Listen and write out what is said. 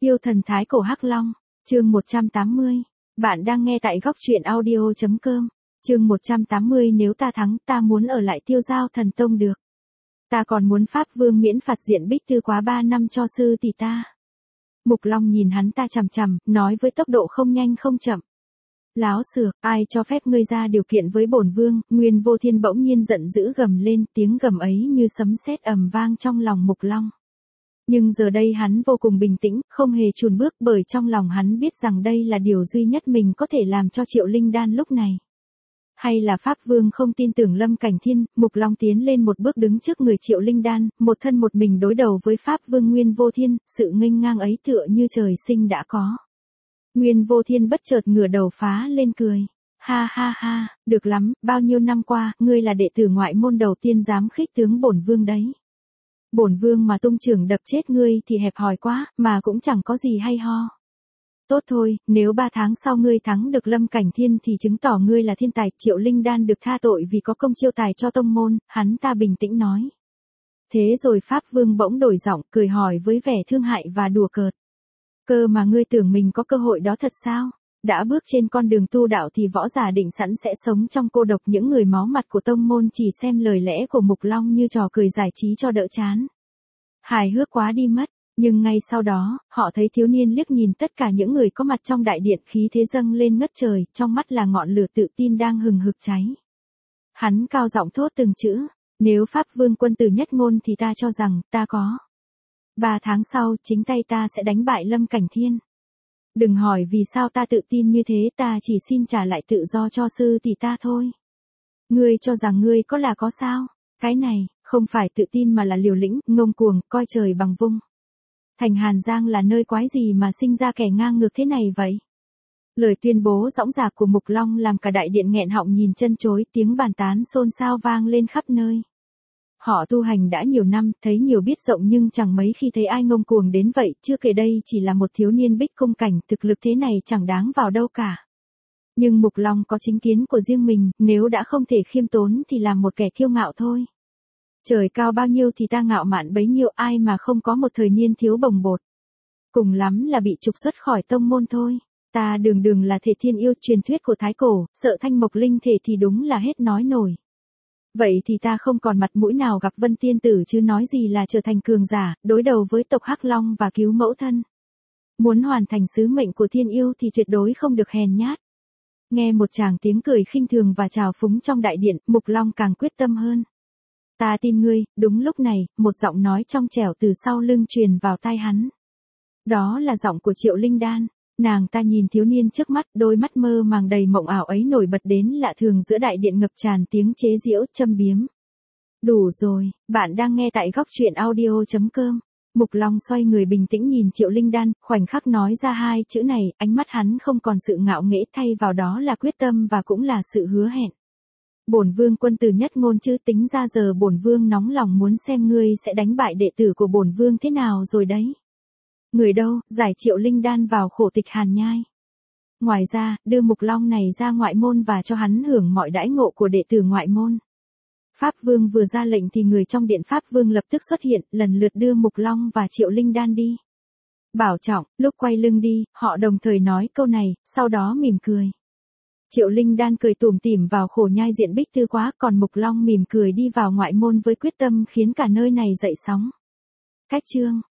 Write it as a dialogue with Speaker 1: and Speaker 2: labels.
Speaker 1: Yêu thần thái cổ Hắc Long, chương 180. Bạn đang nghe tại góc truyện audio.com. Chương 180 nếu ta thắng, ta muốn ở lại Tiêu Giao Thần Tông được. Ta còn muốn Pháp Vương miễn phạt diện Bích Tư quá 3 năm cho sư tỷ ta. Mục Long nhìn hắn ta chằm chằm, nói với tốc độ không nhanh không chậm. Láo xược, ai cho phép ngươi ra điều kiện với bổn vương? Nguyên Vô Thiên bỗng nhiên giận dữ gầm lên, tiếng gầm ấy như sấm sét ầm vang trong lòng Mục Long. Nhưng giờ đây hắn vô cùng bình tĩnh, không hề chùn bước, bởi trong lòng hắn biết rằng đây là điều duy nhất mình có thể làm cho Triệu Linh Đan lúc này. Hay là Pháp Vương không tin tưởng Lâm Cảnh Thiên? Mục Long tiến lên một bước đứng trước người Triệu Linh Đan, một thân một mình đối đầu với Pháp Vương Nguyên Vô Thiên, sự nghênh ngang ấy tựa như trời sinh đã có. Nguyên Vô Thiên bất chợt ngửa đầu phá lên cười. Ha ha ha, được lắm, bao nhiêu năm qua, ngươi là đệ tử ngoại môn đầu tiên dám khích tướng bổn vương đấy. Bổn vương mà tung chưởng đập chết ngươi thì hẹp hòi quá, mà cũng chẳng có gì hay ho. Tốt thôi, nếu 3 tháng sau ngươi thắng được Lâm Cảnh Thiên thì chứng tỏ ngươi là thiên tài. Triệu Linh Đan được tha tội vì có công chiêu tài cho tông môn, hắn ta bình tĩnh nói. Thế rồi Pháp Vương bỗng đổi giọng, cười hỏi với vẻ thương hại và đùa cợt. Cơ mà ngươi tưởng mình có cơ hội đó thật sao? Đã bước trên con đường tu đạo thì võ giả định sẵn sẽ sống trong cô độc. Những người máu mặt của tông môn chỉ xem lời lẽ của Mục Long như trò cười giải trí cho đỡ chán. Hài hước quá đi mất, nhưng ngay sau đó, họ thấy thiếu niên liếc nhìn tất cả những người có mặt trong đại điện, khí thế dâng lên ngất trời, trong mắt là ngọn lửa tự tin đang hừng hực cháy. Hắn cao giọng thốt từng chữ, nếu Pháp Vương quân tử nhất ngôn thì ta cho rằng, ta có. 3 tháng sau, chính tay ta sẽ đánh bại Lâm Cảnh Thiên. Đừng hỏi vì sao ta tự tin như thế, ta chỉ xin trả lại tự do cho sư tỷ ta thôi. Ngươi cho rằng ngươi có là có sao? Cái này, không phải tự tin mà là liều lĩnh, ngông cuồng, coi trời bằng vung. Thành Hàn Giang là nơi quái gì mà sinh ra kẻ ngang ngược thế này vậy? Lời tuyên bố dõng dạc của Mục Long làm cả đại điện nghẹn họng nhìn chân chối, tiếng bàn tán xôn xao vang lên khắp nơi. Họ tu hành đã nhiều năm, thấy nhiều biết rộng nhưng chẳng mấy khi thấy ai ngông cuồng đến vậy, chưa kể đây chỉ là một thiếu niên bích cung cảnh, thực lực thế này chẳng đáng vào đâu cả. Nhưng Mục Long có chính kiến của riêng mình, nếu đã không thể khiêm tốn thì làm một kẻ kiêu ngạo thôi. Trời cao bao nhiêu thì ta ngạo mạn bấy nhiêu, ai mà không có một thời niên thiếu bồng bột. Cùng lắm là bị trục xuất khỏi tông môn thôi. Ta đường là thể thiên yêu truyền thuyết của Thái Cổ, sợ Thanh Mộc Linh thể thì đúng là hết nói nổi. Vậy thì ta không còn mặt mũi nào gặp Vân Tiên Tử chứ nói gì là trở thành cường giả, đối đầu với tộc Hắc Long và cứu mẫu thân. Muốn hoàn thành sứ mệnh của thiên yêu thì tuyệt đối không được hèn nhát. Nghe một tràng tiếng cười khinh thường và trào phúng trong đại điện, Mục Long càng quyết tâm hơn. Ta tin ngươi. Đúng lúc này, một giọng nói trong trẻo từ sau lưng truyền vào tai hắn. Đó là giọng của Triệu Linh Đan. Nàng ta nhìn thiếu niên trước mắt, đôi mắt mơ màng đầy mộng ảo ấy nổi bật đến lạ thường giữa đại điện ngập tràn tiếng chế giễu, châm biếm. Đủ rồi, bạn đang nghe tại góc truyện audio.com. Mục Long xoay người bình tĩnh nhìn Triệu Linh Đan, khoảnh khắc nói ra 2 chữ này, ánh mắt hắn không còn sự ngạo nghễ, thay vào đó là quyết tâm và cũng là sự hứa hẹn. Bổn vương quân tử nhất ngôn chứ, tính ra giờ bổn vương nóng lòng muốn xem ngươi sẽ đánh bại đệ tử của bổn vương thế nào rồi đấy. Người đâu, giải Triệu Linh Đan vào khổ tịch hàn nhai. Ngoài ra, đưa Mục Long này ra ngoại môn và cho hắn hưởng mọi đãi ngộ của đệ tử ngoại môn. Pháp Vương vừa ra lệnh thì người trong điện Pháp Vương lập tức xuất hiện, lần lượt đưa Mục Long và Triệu Linh Đan đi. Bảo trọng, lúc quay lưng đi, họ đồng thời nói câu này, sau đó mỉm cười. Triệu Linh Đan cười tủm tỉm vào khổ nhai diện Bích Tư quá, còn Mục Long mỉm cười đi vào ngoại môn với quyết tâm khiến cả nơi này dậy sóng. Cách chương